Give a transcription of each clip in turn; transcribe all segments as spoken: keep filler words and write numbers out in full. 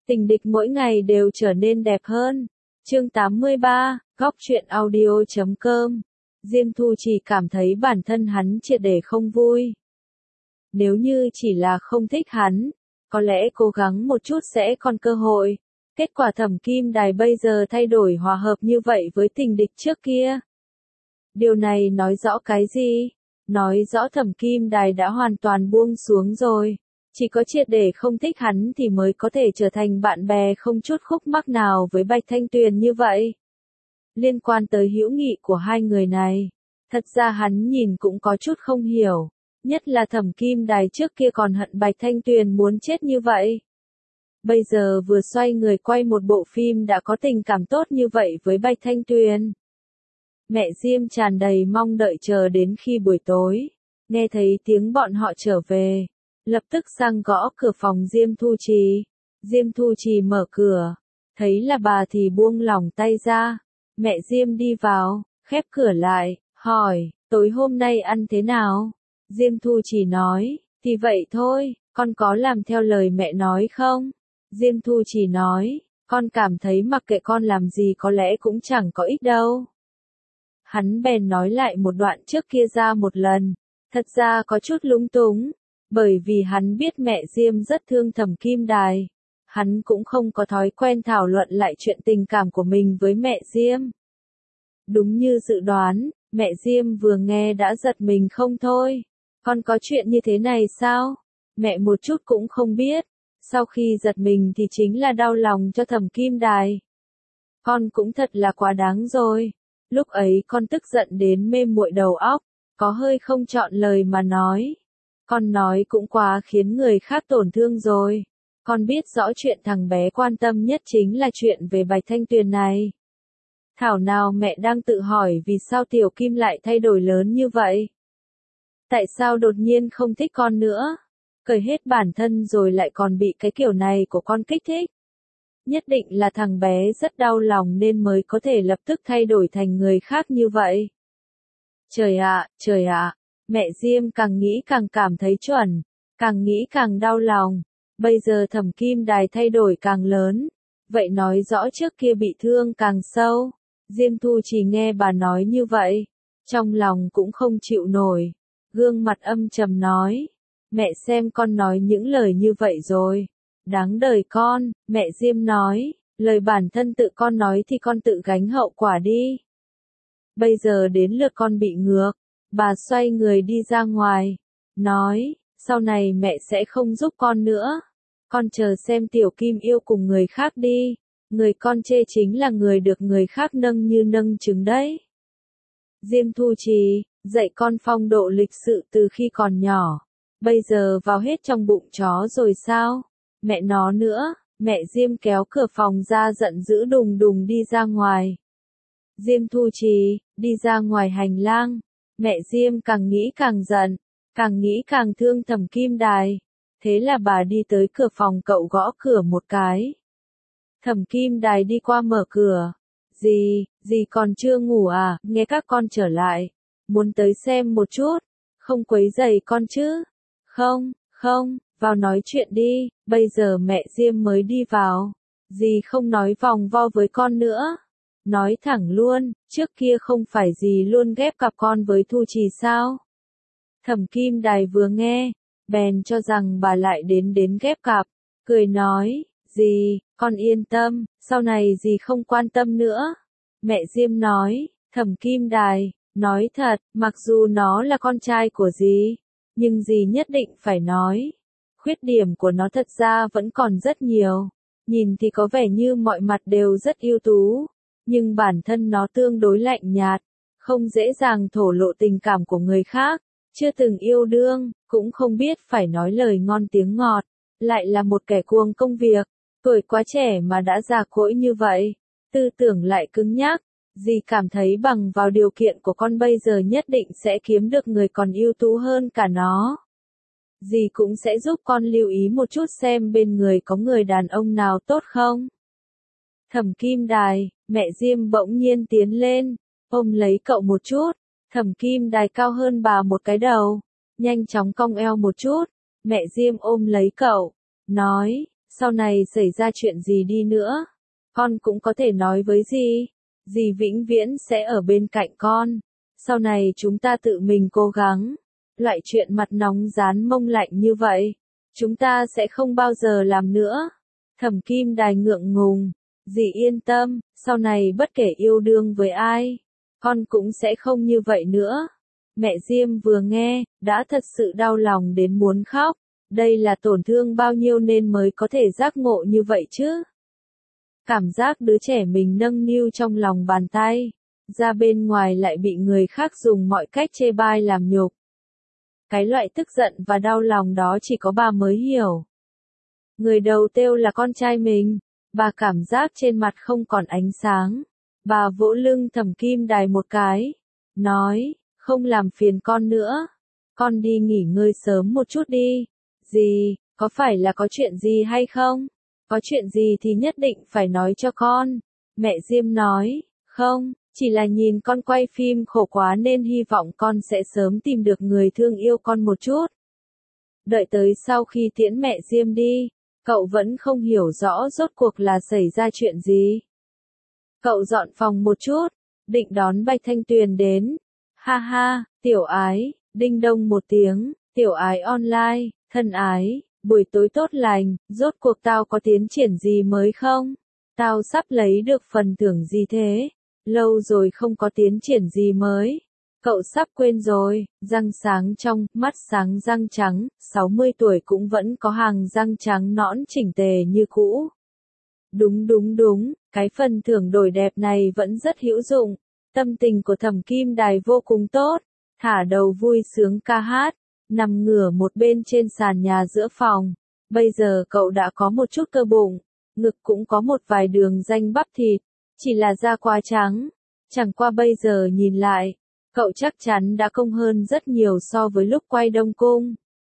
Tình địch mỗi ngày đều trở nên đẹp hơn. Chương tám mươi ba, góc truyện audio chấm com. Diêm Thu Trì cảm thấy bản thân hắn triệt để không vui. Nếu như chỉ là không thích hắn, có lẽ cố gắng một chút sẽ còn cơ hội. Kết quả Thẩm Kim Đài bây giờ thay đổi hòa hợp như vậy với tình địch trước kia. Điều này nói rõ cái gì? Nói rõ Thẩm Kim Đài đã hoàn toàn buông xuống rồi. Chỉ có triệt để không thích hắn thì mới có thể trở thành bạn bè không chút khúc mắc nào với Bạch Thanh Tuyền như vậy. Liên quan tới hữu nghị của hai người này, thật ra hắn nhìn cũng có chút không hiểu, nhất là Thẩm Kim Đài trước kia còn hận Bạch Thanh Tuyền muốn chết như vậy. Bây giờ vừa xoay người quay một bộ phim đã có tình cảm tốt như vậy với Bạch Thanh Tuyền. Mẹ Diêm tràn đầy mong đợi chờ đến khi buổi tối, nghe thấy tiếng bọn họ trở về, lập tức sang gõ cửa phòng Diêm Thu Trì. Diêm Thu Trì mở cửa, thấy là bà thì buông lỏng tay ra. Mẹ Diêm đi vào, khép cửa lại, hỏi, tối hôm nay ăn thế nào? Diêm Thu Trì nói, thì vậy thôi, con có làm theo lời mẹ nói không? Diêm Thu Trì nói, con cảm thấy mặc kệ con làm gì có lẽ cũng chẳng có ích đâu. Hắn bèn nói lại một đoạn trước kia ra một lần, thật ra có chút lúng túng, bởi vì hắn biết mẹ Diêm rất thương Thẩm Kim Đài. Hắn cũng không có thói quen thảo luận lại chuyện tình cảm của mình với mẹ Diêm. Đúng như dự đoán, mẹ Diêm vừa nghe đã giật mình không thôi. Con có chuyện như thế này sao? Mẹ một chút cũng không biết. Sau khi giật mình thì chính là đau lòng cho Thẩm Kim Đài. Con cũng thật là quá đáng rồi. Lúc ấy con tức giận đến mê muội đầu óc, có hơi không chọn lời mà nói. Con nói cũng quá khiến người khác tổn thương rồi. Con biết rõ chuyện thằng bé quan tâm nhất chính là chuyện về Bạch Thanh Tuyền này. Thảo nào mẹ đang tự hỏi vì sao Tiểu Kim lại thay đổi lớn như vậy? Tại sao đột nhiên không thích con nữa? Cởi hết bản thân rồi lại còn bị cái kiểu này của con kích thích. Nhất định là thằng bé rất đau lòng nên mới có thể lập tức thay đổi thành người khác như vậy. Trời ạ, trời ạ, mẹ Diêm càng nghĩ càng cảm thấy chuẩn, càng nghĩ càng đau lòng. Bây giờ Thẩm Kim Đài thay đổi càng lớn, vậy nói rõ trước kia bị thương càng sâu. Diêm Thu Trì nghe bà nói như vậy, trong lòng cũng không chịu nổi, gương mặt âm trầm nói, mẹ xem con nói những lời như vậy rồi, đáng đời con. Mẹ Diêm nói, lời bản thân tự con nói thì con tự gánh hậu quả đi. Bây giờ đến lượt con bị ngược. Bà xoay người đi ra ngoài, nói, sau này mẹ sẽ không giúp con nữa. Con chờ xem Tiểu Kim yêu cùng người khác đi. Người con chê chính là người được người khác nâng như nâng trứng đấy. Diêm Thu Trì, dạy con phong độ lịch sự từ khi còn nhỏ. Bây giờ vào hết trong bụng chó rồi sao? Mẹ nó nữa, mẹ Diêm kéo cửa phòng ra giận dữ đùng đùng đi ra ngoài. Diêm Thu Trì, đi ra ngoài hành lang. Mẹ Diêm càng nghĩ càng giận, càng nghĩ càng thương Thẩm Kim Đài. Thế là bà đi tới cửa phòng cậu gõ cửa một cái. Thẩm Kim Đài đi qua mở cửa. Dì, dì còn chưa ngủ à, nghe các con trở lại. Muốn tới xem một chút, không quấy rầy con chứ? Không, không, vào nói chuyện đi, bây giờ mẹ Diêm mới đi vào. Dì không nói vòng vo với con nữa. Nói thẳng luôn, trước kia không phải dì luôn ghép cặp con với Thu Trì sao? Thẩm Kim Đài vừa nghe, bèn cho rằng bà lại đến đến ghép cặp, cười nói, dì, con yên tâm, sau này dì không quan tâm nữa. Mẹ Diêm nói, Thẩm Kim Đài, nói thật, mặc dù nó là con trai của dì, nhưng dì nhất định phải nói. Khuyết điểm của nó thật ra vẫn còn rất nhiều, nhìn thì có vẻ như mọi mặt đều rất ưu tú. Nhưng bản thân nó tương đối lạnh nhạt, không dễ dàng thổ lộ tình cảm của người khác, chưa từng yêu đương, cũng không biết phải nói lời ngon tiếng ngọt, lại là một kẻ cuồng công việc, tuổi quá trẻ mà đã già cỗi như vậy, tư tưởng lại cứng nhắc. Dì cảm thấy bằng vào điều kiện của con bây giờ nhất định sẽ kiếm được người còn ưu tú hơn cả nó. Dì cũng sẽ giúp con lưu ý một chút xem bên người có người đàn ông nào tốt không. Thẩm Kim Đài, mẹ Diêm bỗng nhiên tiến lên, ôm lấy cậu một chút. Thẩm Kim Đài cao hơn bà một cái đầu, nhanh chóng cong eo một chút. Mẹ Diêm ôm lấy cậu, nói, sau này xảy ra chuyện gì đi nữa, con cũng có thể nói với dì, dì vĩnh viễn sẽ ở bên cạnh con, sau này chúng ta tự mình cố gắng, loại chuyện mặt nóng rán mông lạnh như vậy, chúng ta sẽ không bao giờ làm nữa. Thẩm Kim Đài ngượng ngùng, dì yên tâm, sau này bất kể yêu đương với ai, con cũng sẽ không như vậy nữa. Mẹ Diêm vừa nghe, đã thật sự đau lòng đến muốn khóc, đây là tổn thương bao nhiêu nên mới có thể giác ngộ như vậy chứ. Cảm giác đứa trẻ mình nâng niu trong lòng bàn tay, ra bên ngoài lại bị người khác dùng mọi cách chê bai làm nhục. Cái loại tức giận và đau lòng đó chỉ có bà mới hiểu. Người đầu têu là con trai mình, bà cảm giác trên mặt không còn ánh sáng. Bà vỗ lưng Thẩm Kim Đài một cái, nói, không làm phiền con nữa, con đi nghỉ ngơi sớm một chút đi. Dì, có phải là có chuyện gì hay không? Có chuyện gì thì nhất định phải nói cho con. Mẹ Diêm nói, không, chỉ là nhìn con quay phim khổ quá nên hy vọng con sẽ sớm tìm được người thương yêu con một chút. Đợi tới sau khi tiễn mẹ Diêm đi, cậu vẫn không hiểu rõ rốt cuộc là xảy ra chuyện gì. Cậu dọn phòng một chút, định đón Bạch Thanh Tuyền đến. Ha ha, tiểu ái, đinh đông một tiếng, tiểu ái online, thân ái, buổi tối tốt lành, rốt cuộc tao có tiến triển gì mới không? Tao sắp lấy được phần thưởng gì thế? Lâu rồi không có tiến triển gì mới. Cậu sắp quên rồi, răng sáng trong, mắt sáng răng trắng, sáu mươi tuổi cũng vẫn có hàng răng trắng nõn chỉnh tề như cũ. Đúng đúng đúng, cái phần thưởng đổi đẹp này vẫn rất hữu dụng. Tâm tình của Thẩm Kim Đài vô cùng tốt, thả đầu vui sướng ca hát, nằm ngửa một bên trên sàn nhà giữa phòng. Bây giờ cậu đã có một chút cơ bụng, ngực cũng có một vài đường ranh bắp thịt, chỉ là da quá trắng. Chẳng qua bây giờ nhìn lại, cậu chắc chắn đã công hơn rất nhiều so với lúc quay Đông Cung.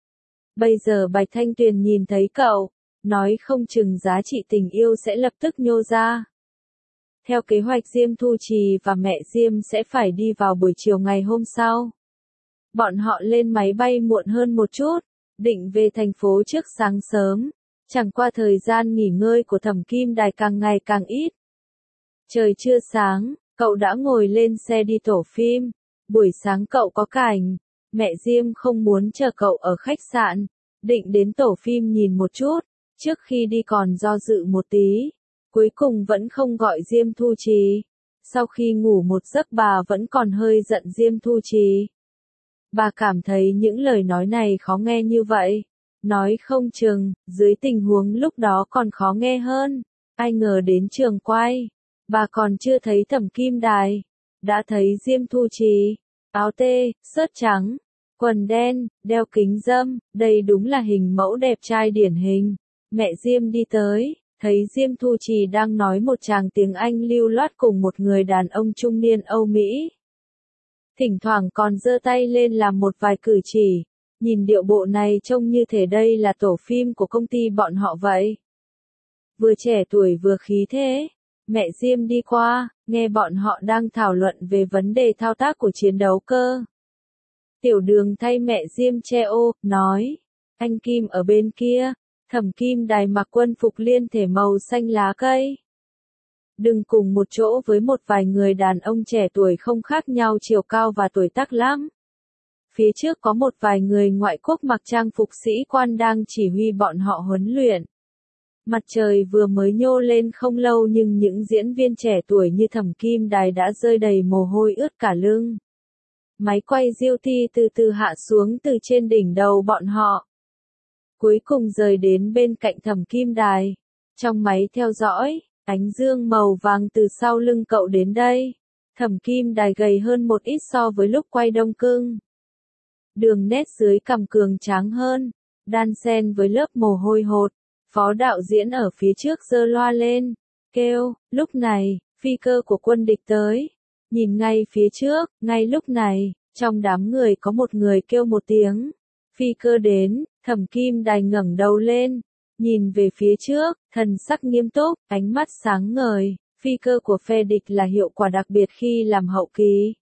Bây giờ Bạch Thanh Tuyền nhìn thấy cậu, nói không chừng giá trị tình yêu sẽ lập tức nhô ra. Theo kế hoạch Diêm Thu Trì và mẹ Diêm sẽ phải đi vào buổi chiều ngày hôm sau. Bọn họ lên máy bay muộn hơn một chút, định về thành phố trước sáng sớm. Chẳng qua thời gian nghỉ ngơi của Thẩm Kim Đài càng ngày càng ít. Trời chưa sáng, cậu đã ngồi lên xe đi tổ phim. Buổi sáng cậu có cảnh, mẹ Diêm không muốn chờ cậu ở khách sạn, định đến tổ phim nhìn một chút, trước khi đi còn do dự một tí. Cuối cùng vẫn không gọi Diêm Thu Trì. Sau khi ngủ một giấc bà vẫn còn hơi giận Diêm Thu Trì. Bà cảm thấy những lời nói này khó nghe như vậy. Nói không chừng, dưới tình huống lúc đó còn khó nghe hơn. Ai ngờ đến trường quay, bà còn chưa thấy Thẩm Kim Đài, đã thấy Diêm Thu Trì, áo tê, sớt trắng, quần đen, đeo kính râm, đây đúng là hình mẫu đẹp trai điển hình. Mẹ Diêm đi tới, thấy Diêm Thu Trì đang nói một tràng tiếng Anh lưu loát cùng một người đàn ông trung niên Âu Mỹ. Thỉnh thoảng còn giơ tay lên làm một vài cử chỉ, nhìn điệu bộ này trông như thể đây là tổ phim của công ty bọn họ vậy. Vừa trẻ tuổi vừa khí thế, mẹ Diêm đi qua, nghe bọn họ đang thảo luận về vấn đề thao tác của chiến đấu cơ. Tiểu Đường thay mẹ Diêm che ô, nói, anh Kim ở bên kia. Thẩm Kim Đài mặc quân phục liên thể màu xanh lá cây. Đừng cùng một chỗ với một vài người đàn ông trẻ tuổi không khác nhau chiều cao và tuổi tác lắm. Phía trước có một vài người ngoại quốc mặc trang phục sĩ quan đang chỉ huy bọn họ huấn luyện. Mặt trời vừa mới nhô lên không lâu nhưng những diễn viên trẻ tuổi như Thẩm Kim Đài đã rơi đầy mồ hôi ướt cả lưng. Máy quay diêu thi từ từ hạ xuống từ trên đỉnh đầu bọn họ. Cuối cùng rời đến bên cạnh Thẩm Kim Đài. Trong máy theo dõi, ánh dương màu vàng từ sau lưng cậu đến đây. Thẩm Kim Đài gầy hơn một ít so với lúc quay Đông Cung. Đường nét dưới cằm cường tráng hơn, đan xen với lớp mồ hôi hột. Phó đạo diễn ở phía trước giơ loa lên, kêu, lúc này, phi cơ của quân địch tới. Nhìn ngay phía trước, ngay lúc này, trong đám người có một người kêu một tiếng. Phi cơ đến, Thẩm Kim Đài ngẩng đầu lên, nhìn về phía trước, thần sắc nghiêm túc, ánh mắt sáng ngời. Phi cơ của phe địch là hiệu quả đặc biệt khi làm hậu kỳ.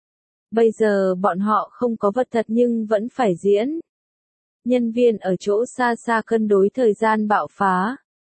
Bây giờ bọn họ không có vật thật nhưng vẫn phải diễn. Nhân viên ở chỗ xa xa cân đối thời gian bạo phá,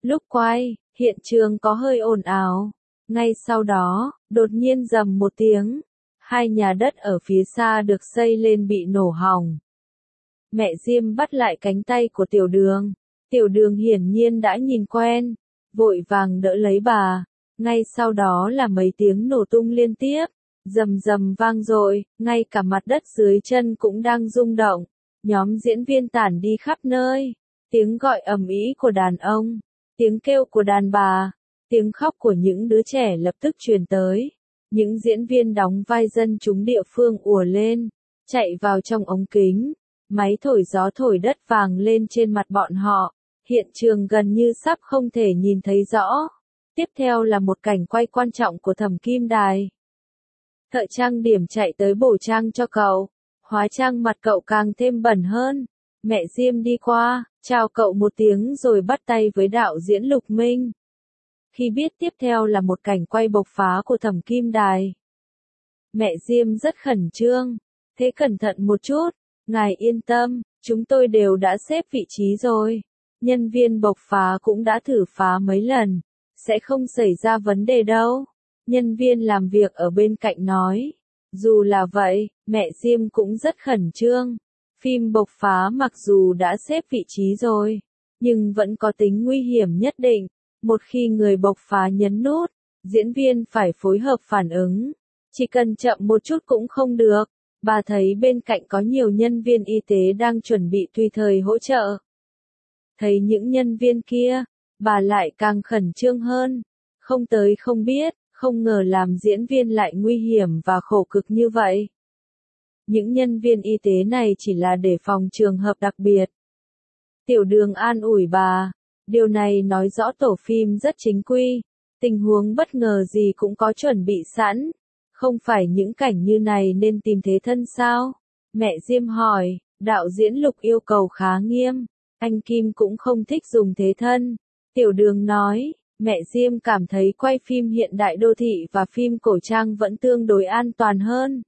Lúc quay, hiện trường có hơi ồn ào. Ngay sau đó, đột nhiên rầm một tiếng. Hai nhà đất ở phía xa được xây lên bị nổ hỏng. Mẹ Diêm bắt lại cánh tay của Tiểu Đường. Tiểu Đường hiển nhiên đã nhìn quen, vội vàng đỡ lấy bà. Ngay sau đó là mấy tiếng nổ tung liên tiếp, rầm rầm vang dội, ngay cả mặt đất dưới chân cũng đang rung động. Nhóm diễn viên tản đi khắp nơi, tiếng gọi ầm ĩ của đàn ông, tiếng kêu của đàn bà, tiếng khóc của những đứa trẻ lập tức truyền tới. Những diễn viên đóng vai dân chúng địa phương ùa lên, chạy vào trong ống kính, máy thổi gió thổi đất vàng lên trên mặt bọn họ, hiện trường gần như sắp không thể nhìn thấy rõ. Tiếp theo là một cảnh quay quan trọng của Thẩm Kim Đài. Thợ trang điểm chạy tới bổ trang cho cậu, hóa trang mặt cậu càng thêm bẩn hơn. Mẹ Diêm đi qua, chào cậu một tiếng rồi bắt tay với đạo diễn Lục Minh. Khi biết tiếp theo là một cảnh quay bộc phá của Thẩm Kim Đài, mẹ Diêm rất khẩn trương. Thế cẩn thận một chút, ngài yên tâm, chúng tôi đều đã xếp vị trí rồi. Nhân viên bộc phá cũng đã thử phá mấy lần, sẽ không xảy ra vấn đề đâu. Nhân viên làm việc ở bên cạnh nói. Dù là vậy, mẹ Diêm cũng rất khẩn trương. Phim bộc phá mặc dù đã xếp vị trí rồi, nhưng vẫn có tính nguy hiểm nhất định. Một khi người bộc phá nhấn nút, diễn viên phải phối hợp phản ứng. Chỉ cần chậm một chút cũng không được. Bà thấy bên cạnh có nhiều nhân viên y tế đang chuẩn bị tùy thời hỗ trợ. Thấy những nhân viên kia, bà lại càng khẩn trương hơn. Không tới không biết, không ngờ làm diễn viên lại nguy hiểm và khổ cực như vậy. Những nhân viên y tế này chỉ là để phòng trường hợp đặc biệt. Tiểu Đường an ủi bà. Điều này nói rõ tổ phim rất chính quy. Tình huống bất ngờ gì cũng có chuẩn bị sẵn. Không phải những cảnh như này nên tìm thế thân sao? Mẹ Diêm hỏi. Đạo diễn Lục yêu cầu khá nghiêm. Anh Kim cũng không thích dùng thế thân. Tiểu Đường nói. Mẹ Diêm cảm thấy quay phim hiện đại đô thị và phim cổ trang vẫn tương đối an toàn hơn.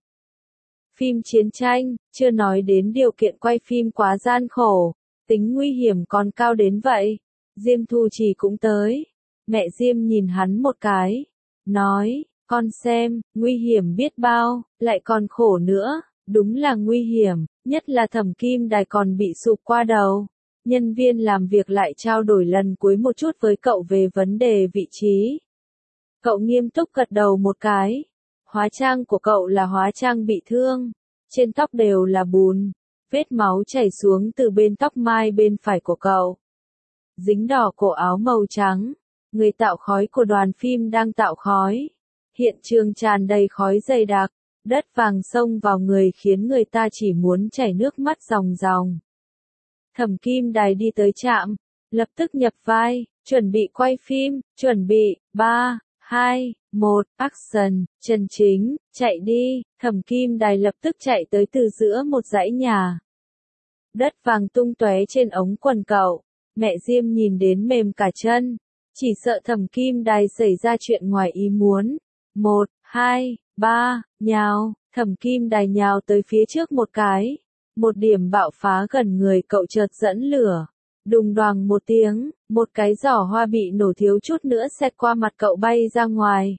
Phim chiến tranh, chưa nói đến điều kiện quay phim quá gian khổ, tính nguy hiểm còn cao đến vậy. Diêm Thu Trì cũng tới. Mẹ Diêm nhìn hắn một cái, nói, con xem, nguy hiểm biết bao, lại còn khổ nữa, đúng là nguy hiểm, nhất là Thẩm Kim Đài còn bị sụp qua đầu. Nhân viên làm việc lại trao đổi lần cuối một chút với cậu về vấn đề vị trí. Cậu nghiêm túc gật đầu một cái. Hóa trang của cậu là hóa trang bị thương. Trên tóc đều là bùn. Vết máu chảy xuống từ bên tóc mai bên phải của cậu. Dính đỏ cổ áo màu trắng. Người tạo khói của đoàn phim đang tạo khói. Hiện trường tràn đầy khói dày đặc. Đất vàng xông vào người khiến người ta chỉ muốn chảy nước mắt ròng ròng. Thẩm Kim Đài đi tới trạm, lập tức nhập vai, chuẩn bị quay phim, chuẩn bị, ba, hai, một, action, Trần Chính, chạy đi. Thẩm Kim Đài lập tức chạy tới từ giữa một dãy nhà. Đất vàng tung tóe trên ống quần cậu, mẹ Diêm nhìn đến mềm cả chân, chỉ sợ Thẩm Kim Đài xảy ra chuyện ngoài ý muốn. Một, hai, ba, nhào, Thẩm Kim Đài nhào tới phía trước một cái. Một điểm bạo phá gần người cậu chợt dẫn lửa. Đùng đoàng một tiếng, một cái giỏ hoa bị nổ thiếu chút nữa xẹt qua mặt cậu bay ra ngoài.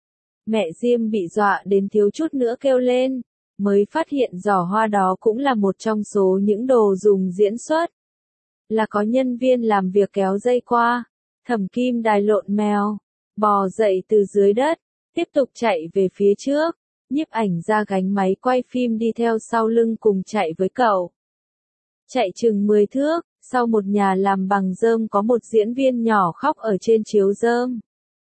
Mẹ Diêm bị dọa đến thiếu chút nữa kêu lên, mới phát hiện giỏ hoa đó cũng là một trong số những đồ dùng diễn xuất. Là có nhân viên làm việc kéo dây qua. Thẩm Kim Đài lộn mèo, bò dậy từ dưới đất, tiếp tục chạy về phía trước. Nhiếp ảnh ra gánh máy quay phim đi theo sau lưng cùng chạy với cậu. Chạy chừng mười thước, sau một nhà làm bằng rơm có một diễn viên nhỏ khóc ở trên chiếu rơm.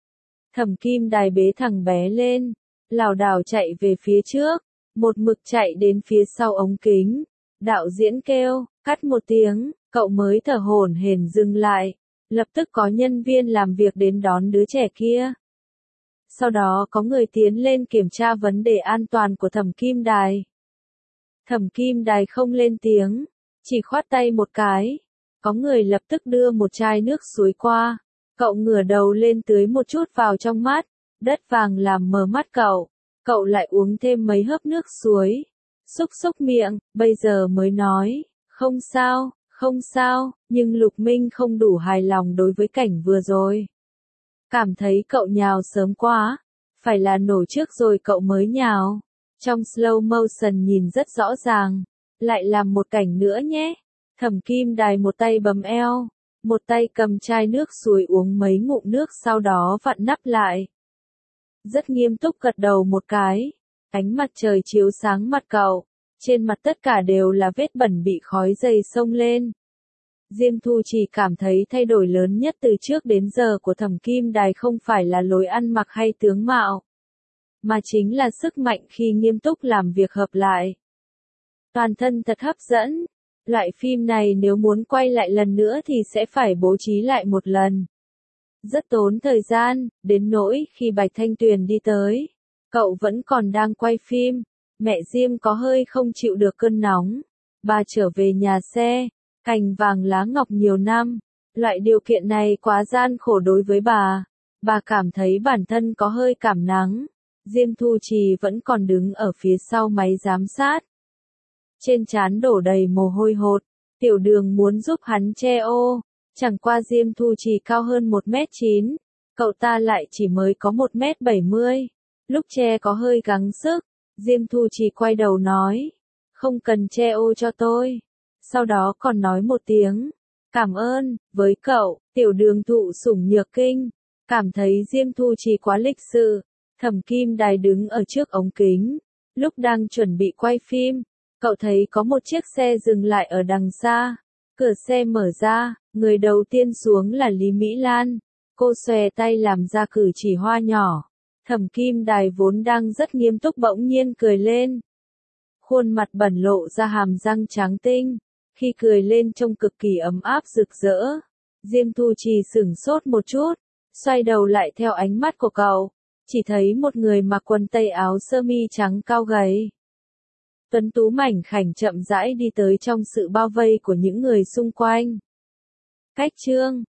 Thẩm Kim Đài bế thằng bé lên, lảo đảo chạy về phía trước, một mực chạy đến phía sau ống kính. Đạo diễn kêu, cắt một tiếng, cậu mới thở hổn hển dừng lại. Lập tức có nhân viên làm việc đến đón đứa trẻ kia. Sau đó có người tiến lên kiểm tra vấn đề an toàn của Thẩm Kim Đài. Thẩm Kim Đài không lên tiếng, chỉ khoát tay một cái. Có người lập tức đưa một chai nước suối qua. Cậu ngửa đầu lên tưới một chút vào trong mắt. Đất vàng làm mờ mắt cậu. Cậu lại uống thêm mấy hớp nước suối. Xúc xúc miệng, bây giờ mới nói, không sao, Không sao, nhưng Lục Minh không đủ hài lòng đối với cảnh vừa rồi. Cảm thấy cậu nhào sớm quá, phải là nổ trước rồi cậu mới nhào. Trong slow motion nhìn rất rõ ràng, lại làm một cảnh nữa nhé. Thẩm Kim Đài một tay bấm eo, một tay cầm chai nước suối uống mấy ngụm nước sau đó vặn nắp lại. Rất nghiêm túc gật đầu một cái, ánh mặt trời chiếu sáng mặt cậu, trên mặt tất cả đều là vết bẩn bị khói dày xông lên. Diêm Thu chỉ cảm thấy thay đổi lớn nhất từ trước đến giờ của Thẩm Kim Đài không phải là lối ăn mặc hay tướng mạo, mà chính là sức mạnh khi nghiêm túc làm việc hợp lại. Toàn thân thật hấp dẫn. Loại phim này nếu muốn quay lại lần nữa thì sẽ phải bố trí lại một lần. Rất tốn thời gian, đến nỗi khi Bạch Thanh Tuyền đi tới, cậu vẫn còn đang quay phim. Mẹ Diêm có hơi không chịu được cơn nóng. Bà trở về nhà xe, cành vàng lá ngọc nhiều năm. Loại điều kiện này quá gian khổ đối với bà. Bà cảm thấy bản thân có hơi cảm nắng. Diêm Thu Trì vẫn còn đứng ở phía sau máy giám sát. Trên trán đổ đầy mồ hôi hột, Tiểu Đường muốn giúp hắn che ô, chẳng qua Diêm Thu Trì cao hơn một mét chín, cậu ta lại chỉ mới có một mét bảy mươi, lúc che có hơi gắng sức, Diêm Thu Trì quay đầu nói, không cần che ô cho tôi, sau đó còn nói một tiếng, cảm ơn, với cậu, Tiểu Đường thụ sủng nhược kinh, cảm thấy Diêm Thu Trì quá lịch sự, Thẩm Kim Đài đứng ở trước ống kính, lúc đang chuẩn bị quay phim. Cậu thấy có một chiếc xe dừng lại ở đằng xa, cửa xe mở ra, người đầu tiên xuống là Lý Mỹ Lan, cô xòe tay làm ra cử chỉ hoa nhỏ, Thẩm Kim Đài vốn đang rất nghiêm túc bỗng nhiên cười lên. Khuôn mặt bẩn lộ ra hàm răng trắng tinh, khi cười lên trông cực kỳ ấm áp rực rỡ. Diêm Thu Trì sửng sốt một chút, xoay đầu lại theo ánh mắt của cậu, chỉ thấy một người mặc quần tây áo sơ mi trắng cao gầy. Tuấn tú mảnh khảnh chậm rãi đi tới trong sự bao vây của những người xung quanh. Cách chương